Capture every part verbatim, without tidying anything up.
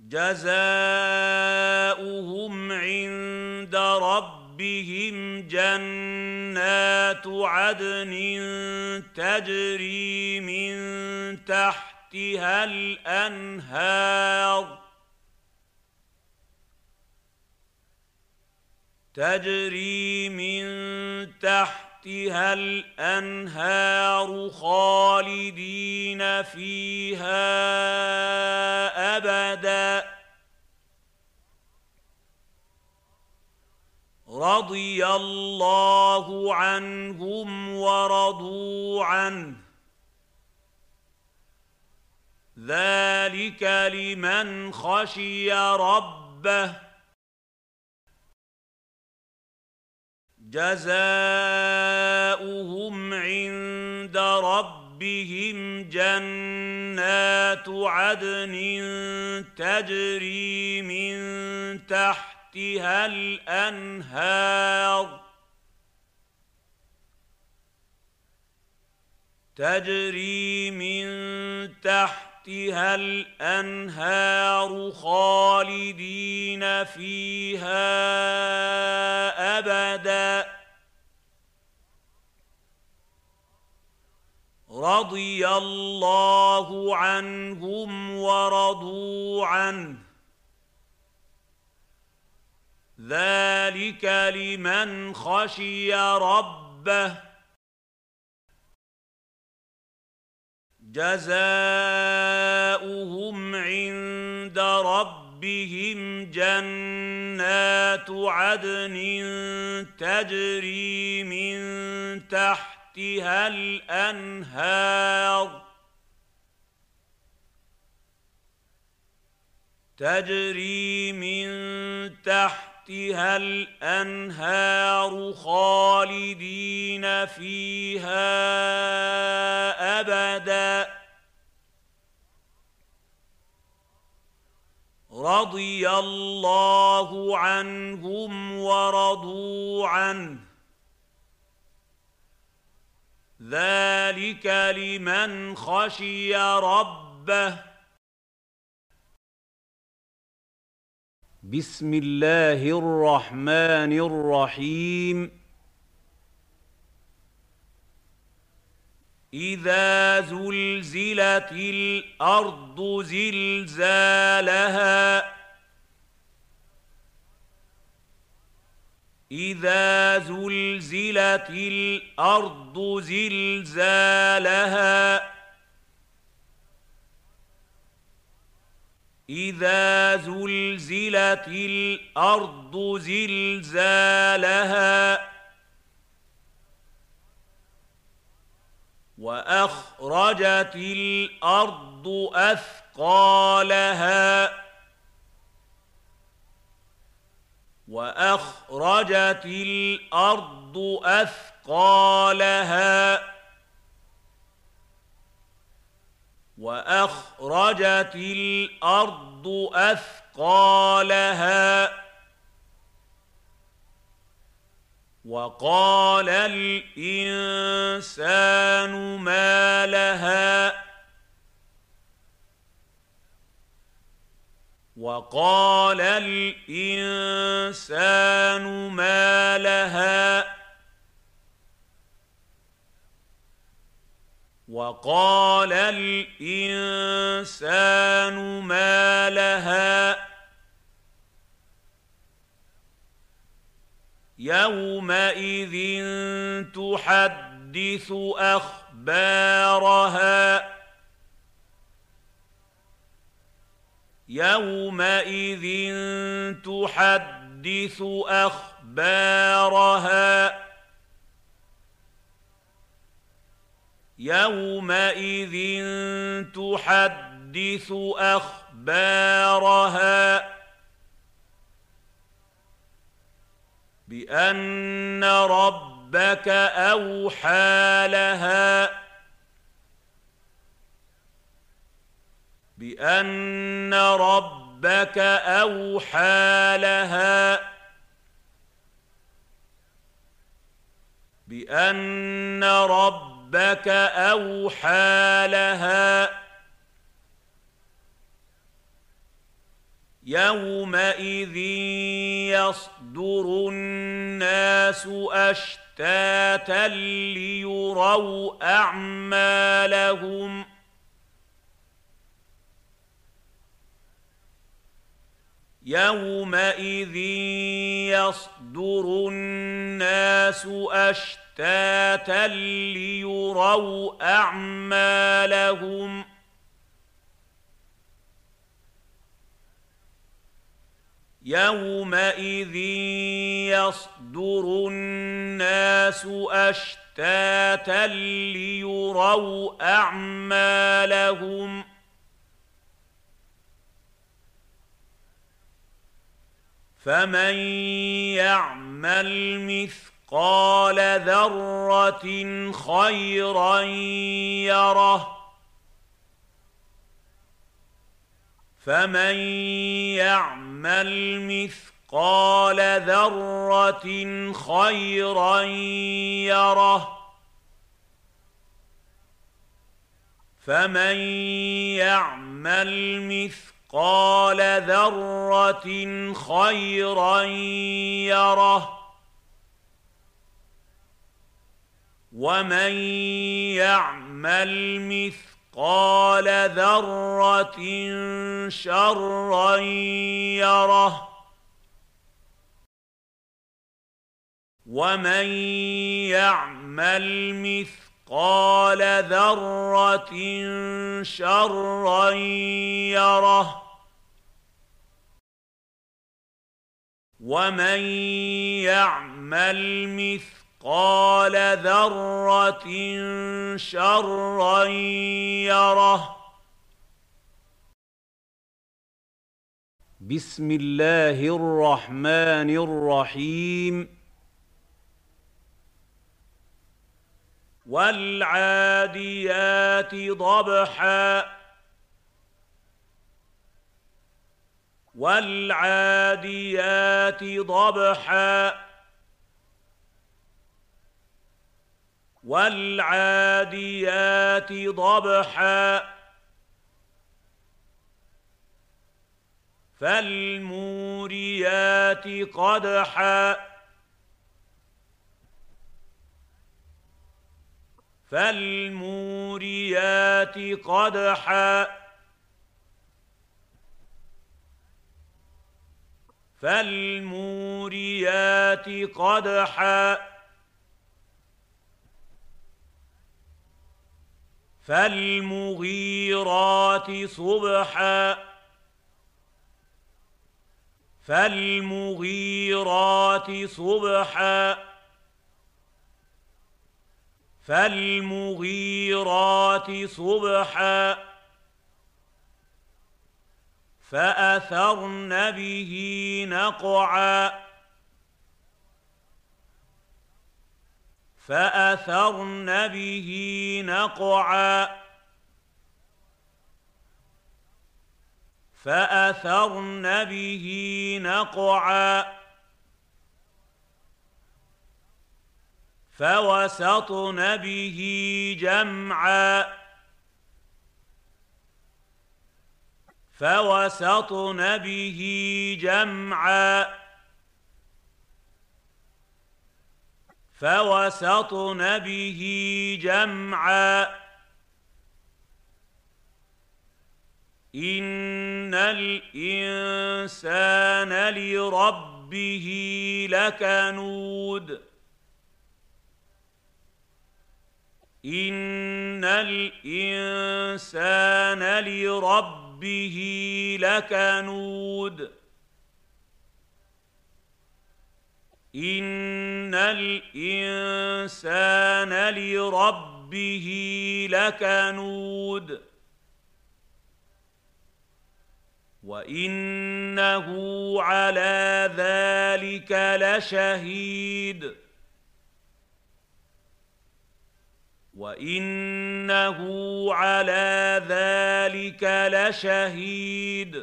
جزاؤهم عند ربهم جنات عدن تجري من تحتها الأنهار تجري من تحتها الأنهار خالدين فيها أبدا رضي الله عنهم ورضوا عنه ذلك لمن خشي ربه جزاؤهم عند ربهم جنات عدن تجري من تحتها الأنهار تجري من تحتها الأنهار خالدين فيها أبدا رضي الله عنهم ورضوا عنه ذلك لمن خشي ربه جزاؤهم عند ربهم جنات عدن تجري من تحتها الأنهار تجري من تحتها الأنهار خالدين فيها أبدا رضي الله عنهم ورضوا عنه ذلك لمن خشي ربه بسم الله الرحمن الرحيم إذا زلزلت الأرض زلزالها إذا زلزلت الأرض زلزالها إذا زلزلت الأرض زلزالها وأخرجت الأرض أثقالها وأخرجت الأرض أثقالها وأخرجت الأرض أثقالها وقال الإنسان ما لها وقال الإنسان ما لها وقال الإنسان ما لها يومئذ تحدث أخبارها يومئذ تحدث أخبارها يومئذ تحدث أخبارها بأن ربك أوحى لها بأن ربك أوحى لها بأن ربك أوحى لها يومئذ يصدر الناس أشتاتا ليروا أعمالهم يومئذ يصدر الناس أشتاتا ليروا أعمالهم يومئذ يصدر الناس أشتاتا ليروا أعمالهم فمن يعمل مثقال ذرة خيرا يره فمن يعمل مثقال ذرة خيرا يره فمن يعمل مثقال ذرة خيرا يره ومن يعمل مثقال قال ذرة شرا يره ومن يعمل مثقال ذرة شرا يره ومن يعمل مثقال قال ذرة شرا يره بسم الله الرحمن الرحيم والعاديات ضبحا والعاديات ضبحا والعاديات ضبحا فالموريات قدحا فالموريات قدحا فالموريات قدحا فالمغيرات صبحا فالمغيرات صبحا فالمغيرات صبحا فأثرن به نقعا فأثرن به نقعا فأثرن به نقعا فوسطن به جمعا فوسطن به جمعا فوسطن به جمعا إن الإنسان لربه لكنود إن الإنسان لربه لكنود إن الإنسان لربه لكنود وإنه على ذلك لشهيد وإنه على ذلك لشهيد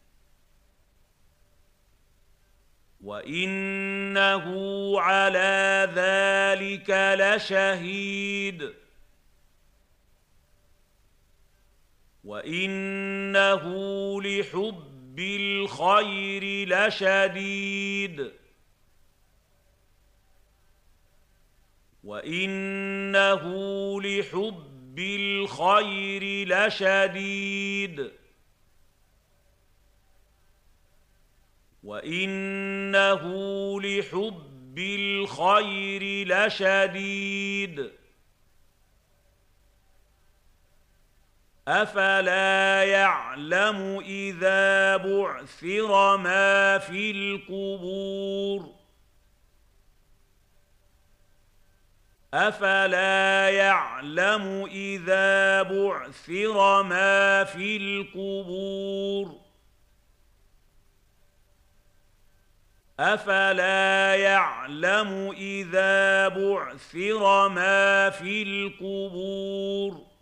وإنه على ذلك لشهيد وإنه لحب الخير لشديد وإنه لحب الخير لشديد وإنه لحب الخير لشديد أفلا يعلم إذا بعثر ما في القبور أفلا يعلم إذا بعثر ما في القبور أفلا يعلم إذا بعثر ما في القبور